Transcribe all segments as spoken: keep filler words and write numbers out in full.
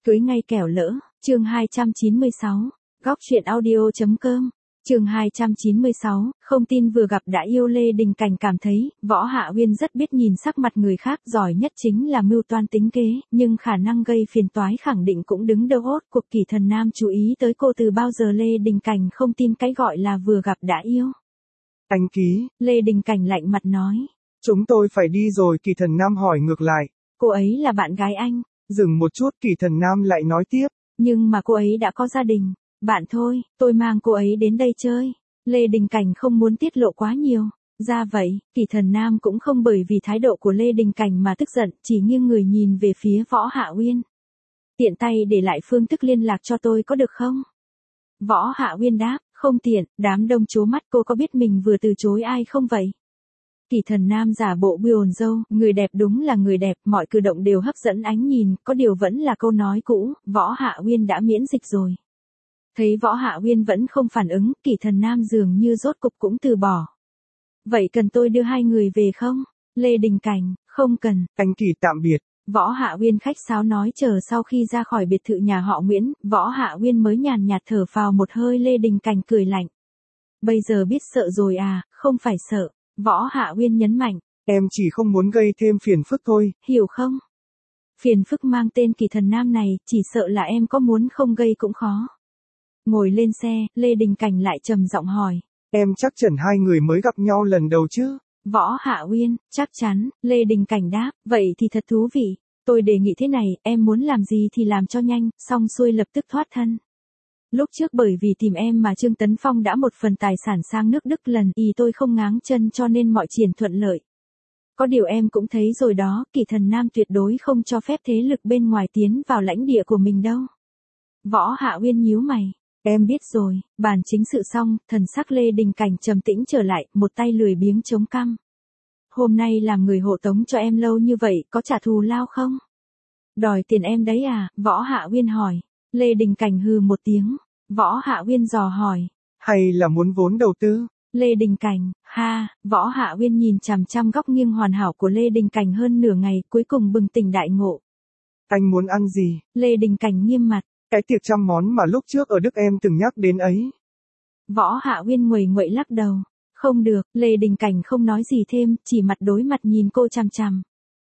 Cưới ngay kẻo lỡ, chương hai trăm chín mươi sáu, góc truyện audio.com, chương hai trăm chín mươi sáu, không tin vừa gặp đã yêu. Lê Đình Cảnh cảm thấy, Võ Hạ Uyên rất biết nhìn sắc mặt người khác, giỏi nhất chính là mưu toan tính kế, nhưng khả năng gây phiền toái khẳng định cũng đứng đâu. Hốt cuộc Kỷ Thần Nam chú ý tới cô từ bao giờ. Lê Đình Cảnh không tin cái gọi là vừa gặp đã yêu. Anh Ký. Lê Đình Cảnh lạnh mặt nói. Chúng tôi phải đi rồi. Kỷ Thần Nam hỏi ngược lại. Cô ấy là bạn gái anh. Dừng một chút, Kỷ Thần Nam lại nói tiếp. Nhưng mà cô ấy đã có gia đình. Bạn thôi, tôi mang cô ấy đến đây chơi. Lê Đình Cảnh không muốn tiết lộ quá nhiều. Ra vậy, Kỷ Thần Nam cũng không bởi vì thái độ của Lê Đình Cảnh mà tức giận, chỉ nghiêng người nhìn về phía Võ Hạ Uyên. Tiện tay để lại phương thức liên lạc cho tôi có được không? Võ Hạ Uyên đáp, không tiện. Đám đông trố mắt. Cô có biết mình vừa từ chối ai không vậy? Kỷ Thần Nam giả bộ buồn râu, người đẹp đúng là người đẹp, mọi cử động đều hấp dẫn ánh nhìn, có điều vẫn là câu nói cũ, Võ Hạ Uyên đã miễn dịch rồi. Thấy Võ Hạ Uyên vẫn không phản ứng, Kỷ Thần Nam dường như rốt cục cũng từ bỏ. Vậy cần tôi đưa hai người về không? Lê Đình Cảnh, không cần. Anh Kỷ tạm biệt. Võ Hạ Uyên khách sáo nói. Chờ sau khi ra khỏi biệt thự nhà họ Nguyễn, Võ Hạ Uyên mới nhàn nhạt thở phào một hơi. Lê Đình Cảnh cười lạnh. Bây giờ biết sợ rồi à? Không phải sợ. Võ Hạ Uyên nhấn mạnh. Em chỉ không muốn gây thêm phiền phức thôi. Hiểu không? Phiền phức mang tên Kỷ Thần Nam này, chỉ sợ là em có muốn không gây cũng khó. Ngồi lên xe, Lê Đình Cảnh lại trầm giọng hỏi. Em chắc chắn hai người mới gặp nhau lần đầu chứ? Võ Hạ Uyên, chắc chắn. Lê Đình Cảnh đáp. Vậy thì thật thú vị. Tôi đề nghị thế này, em muốn làm gì thì làm cho nhanh, xong xuôi lập tức thoát thân. Lúc trước bởi vì tìm em mà Trương Tấn Phong đã một phần tài sản sang nước Đức, lần ý tôi không ngáng chân cho nên mọi chuyện thuận lợi. Có điều em cũng thấy rồi đó, Kỷ Thần Nam tuyệt đối không cho phép thế lực bên ngoài tiến vào lãnh địa của mình đâu. Võ Hạ Uyên nhíu mày. Em biết rồi. Bàn chính sự xong, thần sắc Lê Đình Cảnh trầm tĩnh trở lại, một tay lười biếng chống cằm. Hôm nay làm người hộ tống cho em lâu như vậy, có trả thù lao không? Đòi tiền em đấy à? Võ Hạ Uyên hỏi. Lê Đình Cảnh hừ một tiếng. Võ Hạ Uyên dò hỏi. Hay là muốn vốn đầu tư? Lê Đình Cảnh, ha. Võ Hạ Uyên nhìn chằm chằm góc nghiêng hoàn hảo của Lê Đình Cảnh hơn nửa ngày, cuối cùng bừng tỉnh đại ngộ. Anh muốn ăn gì? Lê Đình Cảnh nghiêm mặt. Cái tiệc trăm món mà lúc trước ở Đức em từng nhắc đến ấy. Võ Hạ Uyên nguầy nguậy lắc đầu. Không được. Lê Đình Cảnh không nói gì thêm, chỉ mặt đối mặt nhìn cô chằm chằm.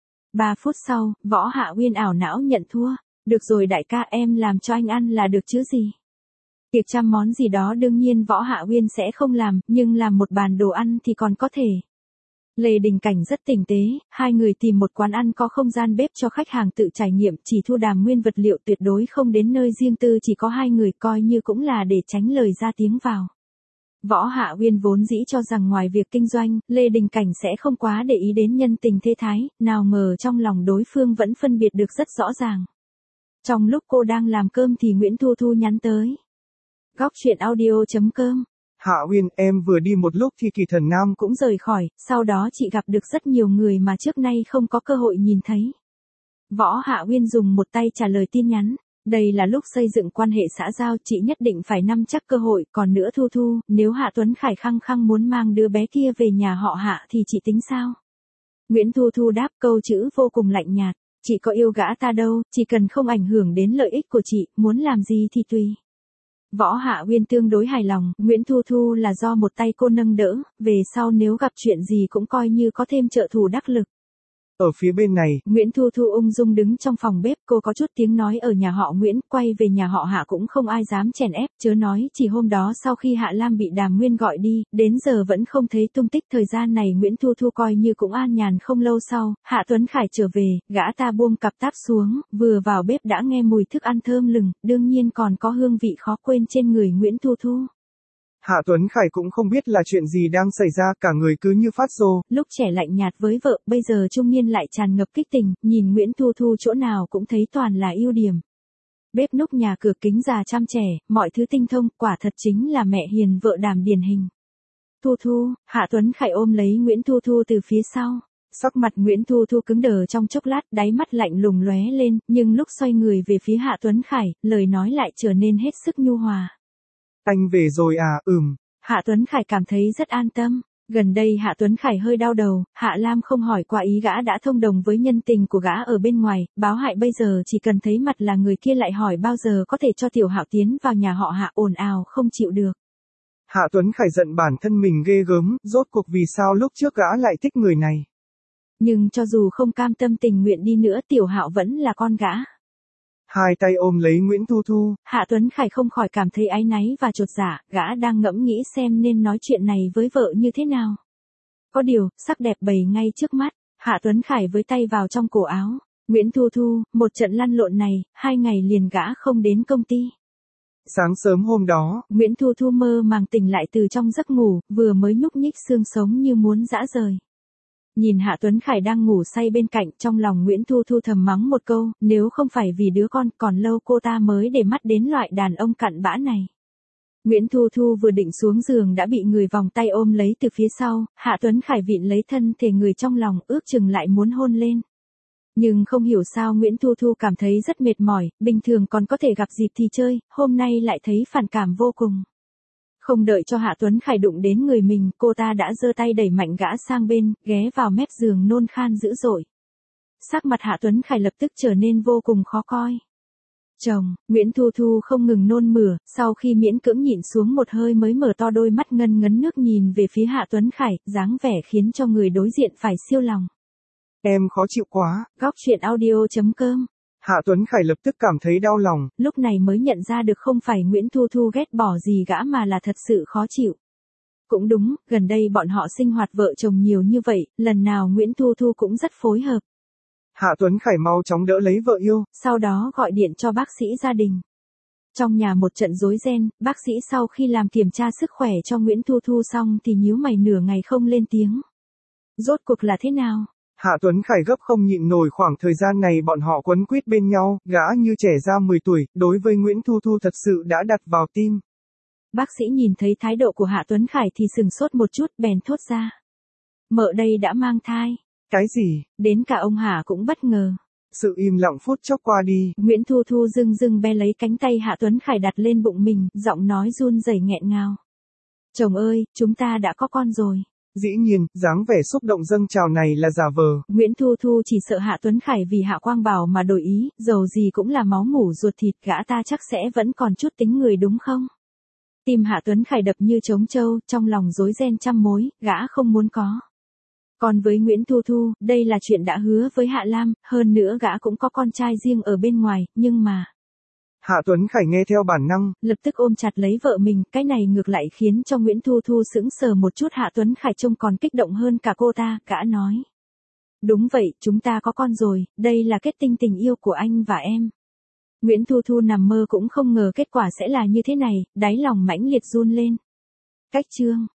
Ba phút sau, Võ Hạ Uyên ảo não nhận thua. Được rồi đại ca, em làm cho anh ăn là được chứ gì. Tiệc trăm món gì đó đương nhiên Võ Hạ Uyên sẽ không làm, nhưng làm một bàn đồ ăn thì còn có thể. Lê Đình Cảnh rất tinh tế, hai người tìm một quán ăn có không gian bếp cho khách hàng tự trải nghiệm, chỉ thu đàm nguyên vật liệu, tuyệt đối không đến nơi riêng tư, chỉ có hai người, coi như cũng là để tránh lời ra tiếng vào. Võ Hạ Uyên vốn dĩ cho rằng ngoài việc kinh doanh, Lê Đình Cảnh sẽ không quá để ý đến nhân tình thế thái, nào ngờ trong lòng đối phương vẫn phân biệt được rất rõ ràng. Trong lúc cô đang làm cơm thì Nguyễn Thu Thu nhắn tới. Góc truyện audio.com. Hạ Uyên, em vừa đi một lúc thì Kỷ Thần Nam cũng rời khỏi, sau đó chị gặp được rất nhiều người mà trước nay không có cơ hội nhìn thấy. Võ Hạ Uyên dùng một tay trả lời tin nhắn. Đây là lúc xây dựng quan hệ xã giao, chị nhất định phải nắm chắc cơ hội, còn nữa Thu Thu, nếu Hạ Tuấn Khải khăng khăng muốn mang đứa bé kia về nhà họ Hạ thì chị tính sao? Nguyễn Thu Thu đáp câu chữ vô cùng lạnh nhạt. Chị có yêu gã ta đâu, chỉ cần không ảnh hưởng đến lợi ích của chị, muốn làm gì thì tùy. Võ Hạ Uyên tương đối hài lòng, Nguyễn Thu Thu là do một tay cô nâng đỡ, về sau nếu gặp chuyện gì cũng coi như có thêm trợ thủ đắc lực. Ở phía bên này, Nguyễn Thu Thu ung dung đứng trong phòng bếp, cô có chút tiếng nói ở nhà họ Nguyễn, quay về nhà họ Hạ cũng không ai dám chèn ép, chớ nói chỉ hôm đó sau khi Hạ Lam bị Đàm Nguyên gọi đi, đến giờ vẫn không thấy tung tích. Thời gian này Nguyễn Thu Thu coi như cũng an nhàn. Không lâu sau, Hạ Tuấn Khải trở về, gã ta buông cặp táp xuống, vừa vào bếp đã nghe mùi thức ăn thơm lừng, đương nhiên còn có hương vị khó quên trên người Nguyễn Thu Thu. Hạ Tuấn Khải cũng không biết là chuyện gì đang xảy ra, cả người cứ như phát rồ. Lúc trẻ lạnh nhạt với vợ, bây giờ trung niên lại tràn ngập kích tình, nhìn Nguyễn Thu Thu chỗ nào cũng thấy toàn là ưu điểm. Bếp núc nhà cửa kính già chăm trẻ, mọi thứ tinh thông, quả thật chính là mẹ hiền vợ Đàm điển hình. Thu Thu, Hạ Tuấn Khải ôm lấy Nguyễn Thu Thu từ phía sau. Sắc mặt Nguyễn Thu Thu cứng đờ trong chốc lát, đáy mắt lạnh lùng lóe lên, nhưng lúc xoay người về phía Hạ Tuấn Khải, lời nói lại trở nên hết sức nhu hòa. Anh về rồi à? Ừm. Hạ Tuấn Khải cảm thấy rất an tâm. Gần đây Hạ Tuấn Khải hơi đau đầu, Hạ Lam không hỏi qua ý gã đã thông đồng với nhân tình của gã ở bên ngoài, báo hại bây giờ chỉ cần thấy mặt là người kia lại hỏi bao giờ có thể cho Tiểu Hạo tiến vào nhà họ Hạ, ồn ào không chịu được. Hạ Tuấn Khải giận bản thân mình ghê gớm, rốt cuộc vì sao lúc trước gã lại thích người này. Nhưng cho dù không cam tâm tình nguyện đi nữa Tiểu Hạo vẫn là con gã. Hai tay ôm lấy Nguyễn Thu Thu. Hạ Tuấn Khải không khỏi cảm thấy áy náy và chột dạ, gã đang ngẫm nghĩ xem nên nói chuyện này với vợ như thế nào. Có điều, sắc đẹp bày ngay trước mắt, Hạ Tuấn Khải với tay vào trong cổ áo. Nguyễn Thu Thu, một trận lăn lộn này, hai ngày liền gã không đến công ty. Sáng sớm hôm đó, Nguyễn Thu Thu mơ màng tỉnh lại từ trong giấc ngủ, vừa mới nhúc nhích xương sống như muốn giã rời. Nhìn Hạ Tuấn Khải đang ngủ say bên cạnh, trong lòng Nguyễn Thu Thu thầm mắng một câu, nếu không phải vì đứa con, còn lâu cô ta mới để mắt đến loại đàn ông cặn bã này. Nguyễn Thu Thu vừa định xuống giường đã bị người vòng tay ôm lấy từ phía sau, Hạ Tuấn Khải vịn lấy thân thể người trong lòng, ước chừng lại muốn hôn lên. Nhưng không hiểu sao Nguyễn Thu Thu cảm thấy rất mệt mỏi, bình thường còn có thể gặp dịp thì chơi, hôm nay lại thấy phản cảm vô cùng. Không đợi cho Hạ Tuấn Khải đụng đến người mình, cô ta đã giơ tay đẩy mạnh gã sang bên, ghé vào mép giường nôn khan dữ dội. Sắc mặt Hạ Tuấn Khải lập tức trở nên vô cùng khó coi. Chồng, Nguyễn Thu Thu không ngừng nôn mửa, sau khi miễn cưỡng nhịn xuống một hơi mới mở to đôi mắt ngân ngấn nước nhìn về phía Hạ Tuấn Khải, dáng vẻ khiến cho người đối diện phải siêu lòng. Em khó chịu quá. Góc truyện audio chấm com. Hạ Tuấn Khải lập tức cảm thấy đau lòng. Lúc này mới nhận ra được không phải Nguyễn Thu Thu ghét bỏ gì gã mà là thật sự khó chịu. Cũng đúng, gần đây bọn họ sinh hoạt vợ chồng nhiều như vậy, lần nào Nguyễn Thu Thu cũng rất phối hợp. Hạ Tuấn Khải mau chóng đỡ lấy vợ yêu, sau đó gọi điện cho bác sĩ gia đình. Trong nhà một trận rối ren, bác sĩ sau khi làm kiểm tra sức khỏe cho Nguyễn Thu Thu xong thì nhíu mày nửa ngày không lên tiếng. Rốt cuộc là thế nào? Hạ Tuấn Khải gấp không nhịn nổi, khoảng thời gian này bọn họ quấn quýt bên nhau, gã như trẻ ra mười tuổi, đối với Nguyễn Thu Thu thật sự đã đặt vào tim. Bác sĩ nhìn thấy thái độ của Hạ Tuấn Khải thì sừng sốt một chút, bèn thốt ra. Mợ đây đã mang thai. Cái gì? Đến cả ông Hạ cũng bất ngờ. Sự im lặng phút chốc qua đi. Nguyễn Thu Thu dưng dưng be lấy cánh tay Hạ Tuấn Khải đặt lên bụng mình, giọng nói run rẩy nghẹn ngào. Chồng ơi, chúng ta đã có con rồi. Dĩ nhiên, dáng vẻ xúc động dâng trào này là giả vờ. Nguyễn Thu Thu chỉ sợ Hạ Tuấn Khải vì Hạ Quang Bảo mà đổi ý, dầu gì cũng là máu mủ ruột thịt, gã ta chắc sẽ vẫn còn chút tính người đúng không? Tim Hạ Tuấn Khải đập như trống trâu, trong lòng rối ren trăm mối, gã không muốn có. Còn với Nguyễn Thu Thu, đây là chuyện đã hứa với Hạ Lam, hơn nữa gã cũng có con trai riêng ở bên ngoài, nhưng mà... Hạ Tuấn Khải nghe theo bản năng, lập tức ôm chặt lấy vợ mình, cái này ngược lại khiến cho Nguyễn Thu Thu sững sờ một chút. Hạ Tuấn Khải trông còn kích động hơn cả cô ta, gã nói. Đúng vậy, chúng ta có con rồi, đây là kết tinh tình yêu của anh và em. Nguyễn Thu Thu nằm mơ cũng không ngờ kết quả sẽ là như thế này, đáy lòng mãnh liệt run lên. Cách chương